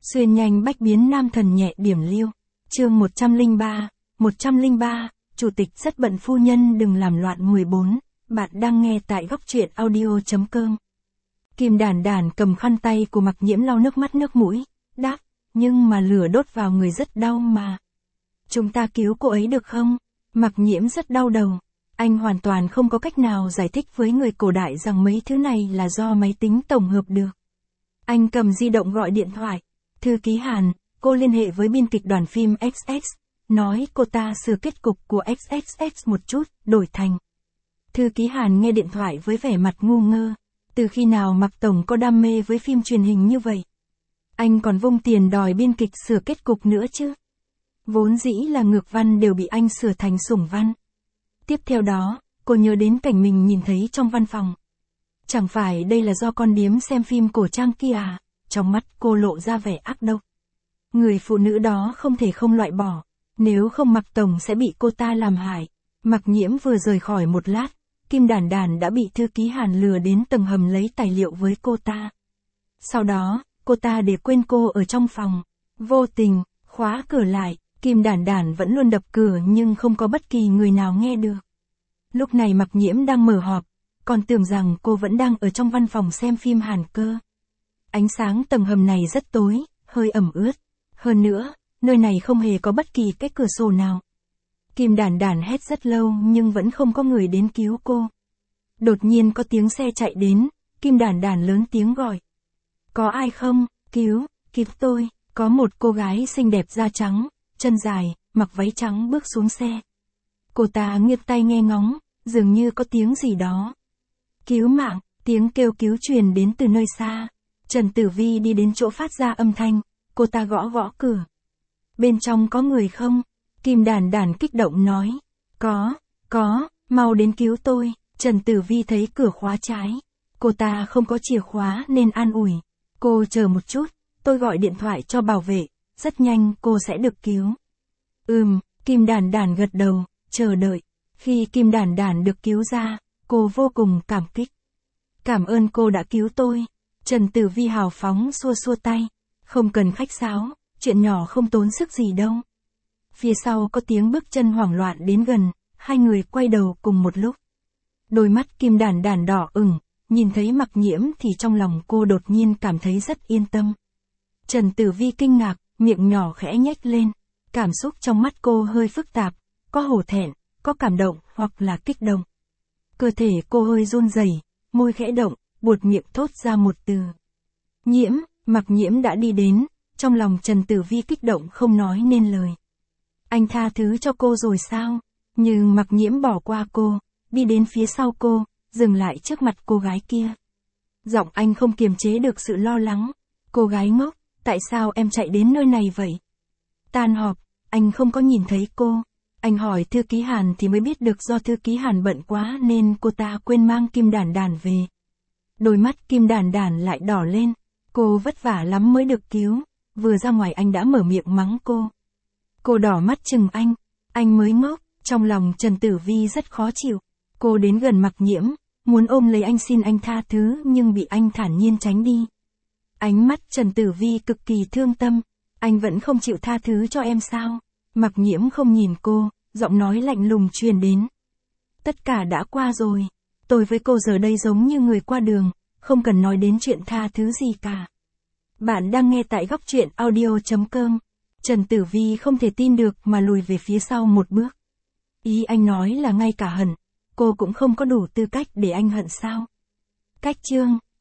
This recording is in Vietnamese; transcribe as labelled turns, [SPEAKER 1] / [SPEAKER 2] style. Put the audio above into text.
[SPEAKER 1] Xuyên nhanh bách biến nam thần nhẹ điểm liêu. Chương 103, chủ tịch rất bận phu nhân đừng làm loạn 14, bạn đang nghe tại góc truyện audio.com. Kim Đản Đản cầm khăn tay của Mặc Nhiễm lau nước mắt nước mũi, đáp, nhưng mà lửa đốt vào người rất đau mà. Chúng ta cứu cô ấy được không? Mặc Nhiễm rất đau đầu. Anh hoàn toàn không có cách nào giải thích với người cổ đại rằng mấy thứ này là do máy tính tổng hợp được. Anh cầm di động gọi điện thoại. Thư ký Hàn, cô liên hệ với biên kịch đoàn phim XX, nói cô ta sửa kết cục của XXX một chút, đổi thành. Thư ký Hàn nghe điện thoại với vẻ mặt ngu ngơ. Từ khi nào Mặc Tổng có đam mê với phim truyền hình như vậy? Anh còn vung tiền đòi biên kịch sửa kết cục nữa chứ? Vốn dĩ là ngược văn đều bị anh sửa thành sủng văn. Tiếp theo đó, cô nhớ đến cảnh mình nhìn thấy trong văn phòng. Chẳng phải đây là do con điếm xem phim cổ trang kia à? Trong mắt cô lộ ra vẻ ác độc. Người phụ nữ đó không thể không loại bỏ, nếu không Mặc Tổng sẽ bị cô ta làm hại. Mặc Nhiễm vừa rời khỏi một lát, Kim Đản Đản đã bị thư ký Hàn lừa đến tầng hầm lấy tài liệu với cô ta. Sau đó, cô ta để quên cô ở trong phòng, vô tình khóa cửa lại. Kim Đản Đản vẫn luôn đập cửa nhưng không có bất kỳ người nào nghe được. Lúc này Mặc Nhiễm đang mở họp, còn tưởng rằng cô vẫn đang ở trong văn phòng xem phim Hàn cơ. Ánh sáng tầng hầm này rất tối, hơi ẩm ướt. Hơn nữa, nơi này không hề có bất kỳ cái cửa sổ nào. Kim Đản Đản hét rất lâu nhưng vẫn không có người đến cứu cô. Đột nhiên có tiếng xe chạy đến, Kim Đản Đản lớn tiếng gọi. Có ai không? Cứu tôi. Có một cô gái xinh đẹp da trắng, chân dài, mặc váy trắng bước xuống xe. Cô ta nghiêng tai nghe ngóng, dường như có tiếng gì đó. Cứu mạng, tiếng kêu cứu truyền đến từ nơi xa. Trần Tử Vi đi đến chỗ phát ra âm thanh, cô ta gõ gõ cửa. Bên trong có người không? Kim Đản Đản kích động nói. Có, mau đến cứu tôi. Trần Tử Vi thấy cửa khóa trái. Cô ta không có chìa khóa nên an ủi. Cô chờ một chút, tôi gọi điện thoại cho bảo vệ, rất nhanh cô sẽ được cứu. Kim Đản Đản gật đầu, chờ đợi. Khi Kim Đản Đản được cứu ra, cô vô cùng cảm kích. Cảm ơn cô đã cứu tôi. Trần Tử Vi hào phóng xua xua tay. Không cần khách sáo, chuyện nhỏ không tốn sức gì đâu. Phía sau có tiếng bước chân hoảng loạn đến gần, hai người quay đầu cùng một lúc. Đôi mắt Kim Đản Đản đỏ ửng, nhìn thấy Mặc Nhiễm thì trong lòng cô đột nhiên cảm thấy rất yên tâm. Trần Tử Vi kinh ngạc, miệng nhỏ khẽ nhếch lên. Cảm xúc trong mắt cô hơi phức tạp, có hổ thẹn, có cảm động hoặc là kích động. Cơ thể cô hơi run rẩy, môi khẽ động, buột miệng thốt ra một từ. Nhiễm. Mặc Nhiễm đã đi đến, trong lòng Trần Tử Vi kích động không nói nên lời. Anh tha thứ cho cô rồi sao? Nhưng Mặc Nhiễm bỏ qua cô, đi đến phía sau cô, dừng lại trước mặt cô gái kia. Giọng anh không kiềm chế được sự lo lắng. Cô gái ngốc, tại sao em chạy đến nơi này vậy? Tan họp, anh không có nhìn thấy cô. Anh hỏi thư ký Hàn thì mới biết được do thư ký Hàn bận quá nên cô ta quên mang Kim Đản Đản về. Đôi mắt Kim Đản Đản lại đỏ lên. Cô vất vả lắm mới được cứu, vừa ra ngoài anh đã mở miệng mắng cô. Cô đỏ mắt chừng anh mới ngốc, trong lòng Trần Tử Vi rất khó chịu. Cô đến gần Mặc Nhiễm, muốn ôm lấy anh xin anh tha thứ nhưng bị anh thản nhiên tránh đi. Ánh mắt Trần Tử Vi cực kỳ thương tâm, anh vẫn không chịu tha thứ cho em sao? Mặc Nhiễm không nhìn cô, giọng nói lạnh lùng truyền đến. Tất cả đã qua rồi, tôi với cô giờ đây giống như người qua đường. Không cần nói đến chuyện tha thứ gì cả. Bạn đang nghe tại góc truyện audio.com. Trần Tử Vi không thể tin được mà lùi về phía sau một bước. Ý anh nói là ngay cả hận, cô cũng không có đủ tư cách để anh hận sao? Cách chương